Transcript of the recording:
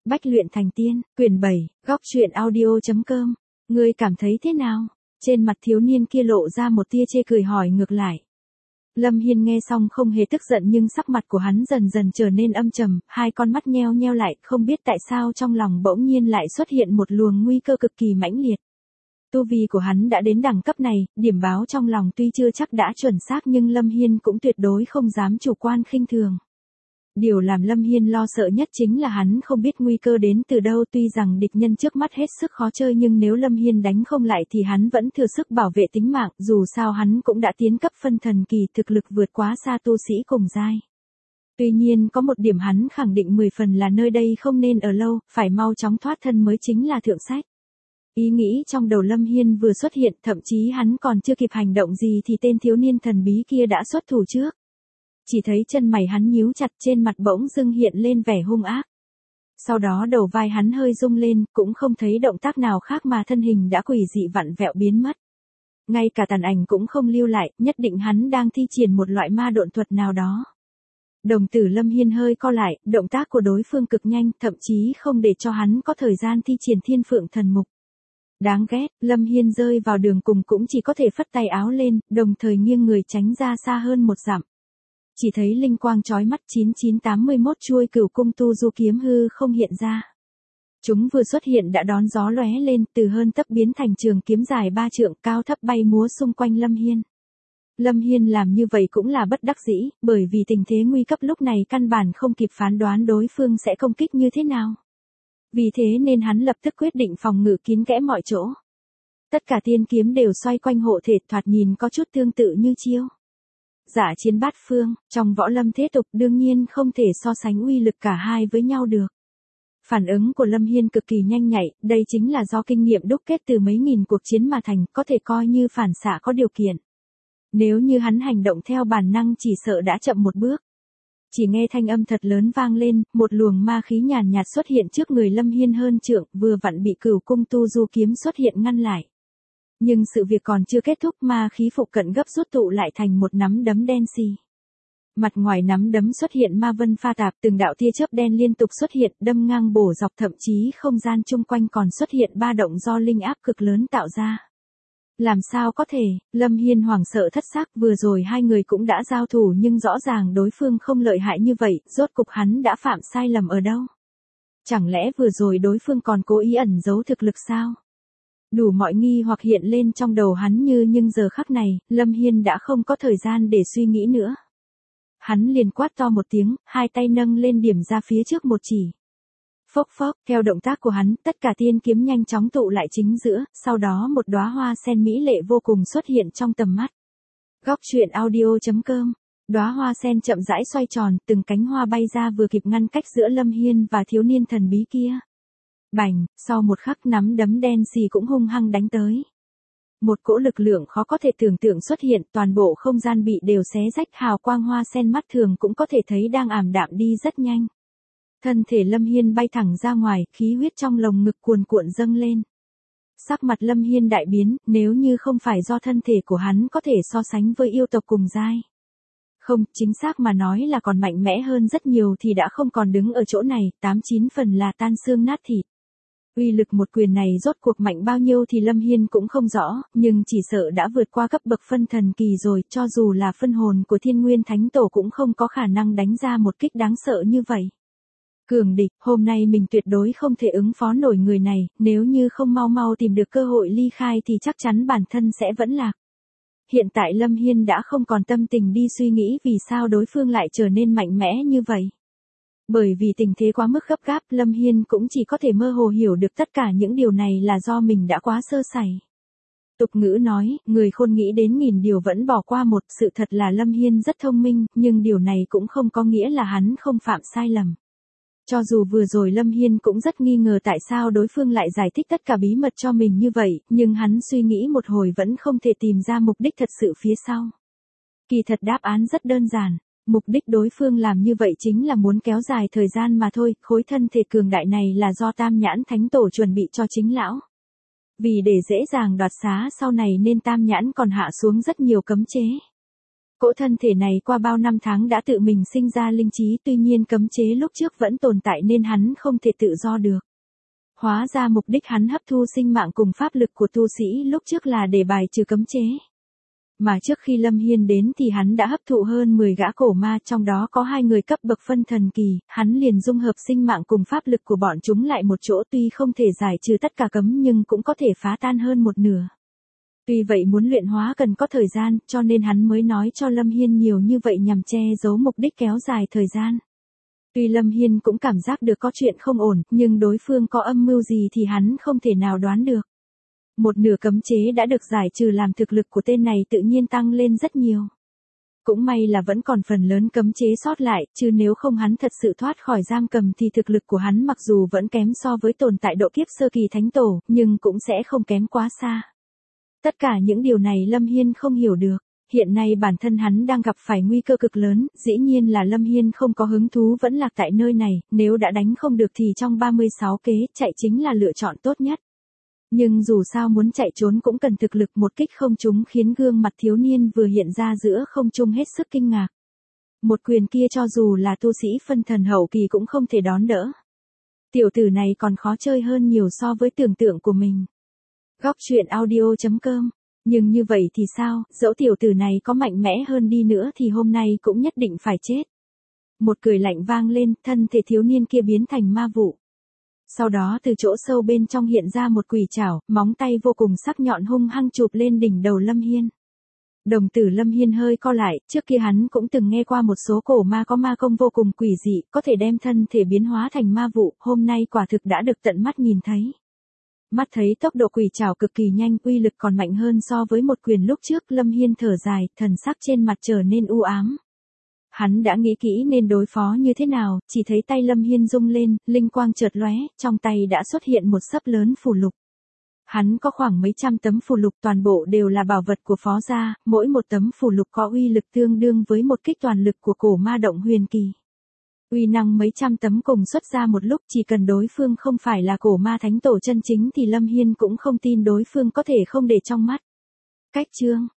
Bách luyện thành tiên, quyển 7, góc truyện audio.com. Ngươi cảm thấy thế nào? Trên mặt thiếu niên kia lộ ra một tia chê cười hỏi ngược lại. Lâm Hiên nghe xong không hề tức giận nhưng sắc mặt của hắn dần dần trở nên âm trầm, hai con mắt nheo nheo lại, không biết tại sao trong lòng bỗng nhiên lại xuất hiện một luồng nguy cơ cực kỳ mãnh liệt. Tu vi của hắn đã đến đẳng cấp này, điểm báo trong lòng tuy chưa chắc đã chuẩn xác nhưng Lâm Hiên cũng tuyệt đối không dám chủ quan khinh thường. Điều làm Lâm Hiên lo sợ nhất chính là hắn không biết nguy cơ đến từ đâu, tuy rằng địch nhân trước mắt hết sức khó chơi nhưng nếu Lâm Hiên đánh không lại thì hắn vẫn thừa sức bảo vệ tính mạng, dù sao hắn cũng đã tiến cấp phân thần kỳ, thực lực vượt quá xa tu sĩ cùng giai. Tuy nhiên có một điểm hắn khẳng định 10 phần là nơi đây không nên ở lâu, phải mau chóng thoát thân mới chính là thượng sách. Ý nghĩ trong đầu Lâm Hiên vừa xuất hiện, thậm chí hắn còn chưa kịp hành động gì thì tên thiếu niên thần bí kia đã xuất thủ trước. Chỉ thấy chân mày hắn nhíu chặt, trên mặt bỗng dưng hiện lên vẻ hung ác. Sau đó đầu vai hắn hơi rung lên, cũng không thấy động tác nào khác mà thân hình đã quỷ dị vặn vẹo biến mất. Ngay cả tàn ảnh cũng không lưu lại, nhất định hắn đang thi triển một loại ma độn thuật nào đó. Đồng tử Lâm Hiên hơi co lại, động tác của đối phương cực nhanh, thậm chí không để cho hắn có thời gian thi triển thiên phượng thần mục. Đáng ghét, Lâm Hiên rơi vào đường cùng cũng chỉ có thể phất tay áo lên, đồng thời nghiêng người tránh ra xa hơn một dặm. Chỉ thấy linh quang chói mắt 9981 chuôi cửu cung tu du kiếm hư không hiện ra. Chúng vừa xuất hiện đã đón gió lóe lên, từ hơn tấc biến thành trường kiếm dài 3 trượng, cao thấp bay múa xung quanh Lâm Hiên. Lâm Hiên làm như vậy cũng là bất đắc dĩ, bởi vì tình thế nguy cấp lúc này căn bản không kịp phán đoán đối phương sẽ công kích như thế nào. Vì thế nên hắn lập tức quyết định phòng ngự kín kẽ mọi chỗ. Tất cả tiên kiếm đều xoay quanh hộ thể, thoạt nhìn có chút tương tự như chiêu Dạ chiến bát phương, trong võ lâm thế tục đương nhiên không thể so sánh uy lực cả hai với nhau được. Phản ứng của Lâm Hiên cực kỳ nhanh nhạy, đây chính là do kinh nghiệm đúc kết từ mấy nghìn cuộc chiến mà thành, có thể coi như phản xạ có điều kiện. Nếu như hắn hành động theo bản năng chỉ sợ đã chậm một bước. Chỉ nghe thanh âm thật lớn vang lên, một luồng ma khí nhàn nhạt xuất hiện trước người Lâm Hiên hơn trượng, vừa vặn bị cửu cung tu du kiếm xuất hiện ngăn lại. Nhưng sự việc còn chưa kết thúc, ma khí phụ cận gấp rút tụ lại thành một nắm đấm đen xì. Mặt ngoài nắm đấm xuất hiện ma vân pha tạp, từng đạo tia chớp đen liên tục xuất hiện, đâm ngang bổ dọc, thậm chí không gian chung quanh còn xuất hiện ba động do linh áp cực lớn tạo ra. Làm sao có thể, Lâm Hiên hoảng sợ thất xác, vừa rồi hai người cũng đã giao thủ nhưng rõ ràng đối phương không lợi hại như vậy, rốt cục hắn đã phạm sai lầm ở đâu? Chẳng lẽ vừa rồi đối phương còn cố ý ẩn giấu thực lực sao? Đủ mọi nghi hoặc hiện lên trong đầu hắn nhưng giờ khắc này, Lâm Hiên đã không có thời gian để suy nghĩ nữa. Hắn liền quát to một tiếng, hai tay nâng lên điểm ra phía trước một chỉ. Phốc phốc, theo động tác của hắn, tất cả tiên kiếm nhanh chóng tụ lại chính giữa, sau đó một đóa hoa sen mỹ lệ vô cùng xuất hiện trong tầm mắt. Góc truyện audio.com. Đóa hoa sen chậm rãi xoay tròn, từng cánh hoa bay ra vừa kịp ngăn cách giữa Lâm Hiên và thiếu niên thần bí kia. Bành, sau một khắc nắm đấm đen xì cũng hung hăng đánh tới. Một cỗ lực lượng khó có thể tưởng tượng xuất hiện, toàn bộ không gian bị đều xé rách, hào quang hoa sen mắt thường cũng có thể thấy đang ảm đạm đi rất nhanh. Thân thể Lâm Hiên bay thẳng ra ngoài, khí huyết trong lồng ngực cuồn cuộn dâng lên. Sắc mặt Lâm Hiên đại biến, nếu như không phải do thân thể của hắn có thể so sánh với yêu tộc cùng giai. Không, chính xác mà nói là còn mạnh mẽ hơn rất nhiều thì đã không còn đứng ở chỗ này, 89 phần là tan xương nát thịt. Uy lực một quyền này rốt cuộc mạnh bao nhiêu thì Lâm Hiên cũng không rõ, nhưng chỉ sợ đã vượt qua cấp bậc phân thần kỳ rồi, cho dù là phân hồn của Thiên Nguyên Thánh Tổ cũng không có khả năng đánh ra một kích đáng sợ như vậy. Cường địch, hôm nay mình tuyệt đối không thể ứng phó nổi người này, nếu như không mau mau tìm được cơ hội ly khai thì chắc chắn bản thân sẽ vẫn lạc. Hiện tại Lâm Hiên đã không còn tâm tình đi suy nghĩ vì sao đối phương lại trở nên mạnh mẽ như vậy. Bởi vì tình thế quá mức gấp gáp, Lâm Hiên cũng chỉ có thể mơ hồ hiểu được tất cả những điều này là do mình đã quá sơ sẩy. Tục ngữ nói, người khôn nghĩ đến nghìn điều vẫn bỏ qua một, sự thật là Lâm Hiên rất thông minh, nhưng điều này cũng không có nghĩa là hắn không phạm sai lầm. Cho dù vừa rồi Lâm Hiên cũng rất nghi ngờ tại sao đối phương lại giải thích tất cả bí mật cho mình như vậy, nhưng hắn suy nghĩ một hồi vẫn không thể tìm ra mục đích thật sự phía sau. Kỳ thật đáp án rất đơn giản. Mục đích đối phương làm như vậy chính là muốn kéo dài thời gian mà thôi, khối thân thể cường đại này là do Tam Nhãn Thánh Tổ chuẩn bị cho chính lão. Vì để dễ dàng đoạt xá sau này nên Tam Nhãn còn hạ xuống rất nhiều cấm chế. Cỗ thân thể này qua bao năm tháng đã tự mình sinh ra linh trí, tuy nhiên cấm chế lúc trước vẫn tồn tại nên hắn không thể tự do được. Hóa ra mục đích hắn hấp thu sinh mạng cùng pháp lực của tu sĩ lúc trước là để bài trừ cấm chế. Mà trước khi Lâm Hiên đến thì hắn đã hấp thụ hơn 10 gã cổ ma, trong đó có 2 người cấp bậc phân thần kỳ, hắn liền dung hợp sinh mạng cùng pháp lực của bọn chúng lại một chỗ, tuy không thể giải trừ tất cả cấm nhưng cũng có thể phá tan hơn một nửa. Tuy vậy muốn luyện hóa cần có thời gian, cho nên hắn mới nói cho Lâm Hiên nhiều như vậy nhằm che giấu mục đích kéo dài thời gian. Tuy Lâm Hiên cũng cảm giác được có chuyện không ổn, nhưng đối phương có âm mưu gì thì hắn không thể nào đoán được. Một nửa cấm chế đã được giải trừ làm thực lực của tên này tự nhiên tăng lên rất nhiều. Cũng may là vẫn còn phần lớn cấm chế sót lại, chứ nếu không hắn thật sự thoát khỏi giam cầm thì thực lực của hắn mặc dù vẫn kém so với tồn tại độ kiếp sơ kỳ thánh tổ, nhưng cũng sẽ không kém quá xa. Tất cả những điều này Lâm Hiên không hiểu được. Hiện nay bản thân hắn đang gặp phải nguy cơ cực lớn, dĩ nhiên là Lâm Hiên không có hứng thú vẫn lạc tại nơi này, nếu đã đánh không được thì trong 36 kế, chạy chính là lựa chọn tốt nhất. Nhưng dù sao muốn chạy trốn cũng cần thực lực, một kích không trúng khiến gương mặt thiếu niên vừa hiện ra giữa không trung hết sức kinh ngạc. Một quyền kia cho dù là tu sĩ phân thần hậu kỳ cũng không thể đón đỡ. Tiểu tử này còn khó chơi hơn nhiều so với tưởng tượng của mình. Góc truyện audio.com. Nhưng như vậy thì sao, dẫu tiểu tử này có mạnh mẽ hơn đi nữa thì hôm nay cũng nhất định phải chết. Một cười lạnh vang lên, thân thể thiếu niên kia biến thành ma vụ. Sau đó từ chỗ sâu bên trong hiện ra một quỷ trảo, móng tay vô cùng sắc nhọn hung hăng chụp lên đỉnh đầu Lâm Hiên. Đồng tử Lâm Hiên hơi co lại, trước kia hắn cũng từng nghe qua một số cổ ma có ma công vô cùng quỷ dị, có thể đem thân thể biến hóa thành ma vụ, hôm nay quả thực đã được tận mắt nhìn thấy. Mắt thấy tốc độ quỷ trảo cực kỳ nhanh, uy lực còn mạnh hơn so với một quyền lúc trước, Lâm Hiên thở dài, thần sắc trên mặt trở nên u ám. Hắn đã nghĩ kỹ nên đối phó như thế nào, chỉ thấy tay Lâm Hiên rung lên, linh quang chợt lóe, trong tay đã xuất hiện một xấp lớn phù lục. Hắn có khoảng mấy trăm tấm phù lục, toàn bộ đều là bảo vật của phó gia, mỗi một tấm phù lục có uy lực tương đương với một kích toàn lực của cổ ma động huyền kỳ. Uy năng mấy trăm tấm cùng xuất ra một lúc, chỉ cần đối phương không phải là cổ ma thánh tổ chân chính thì Lâm Hiên cũng không tin đối phương có thể không để trong mắt. Cách chương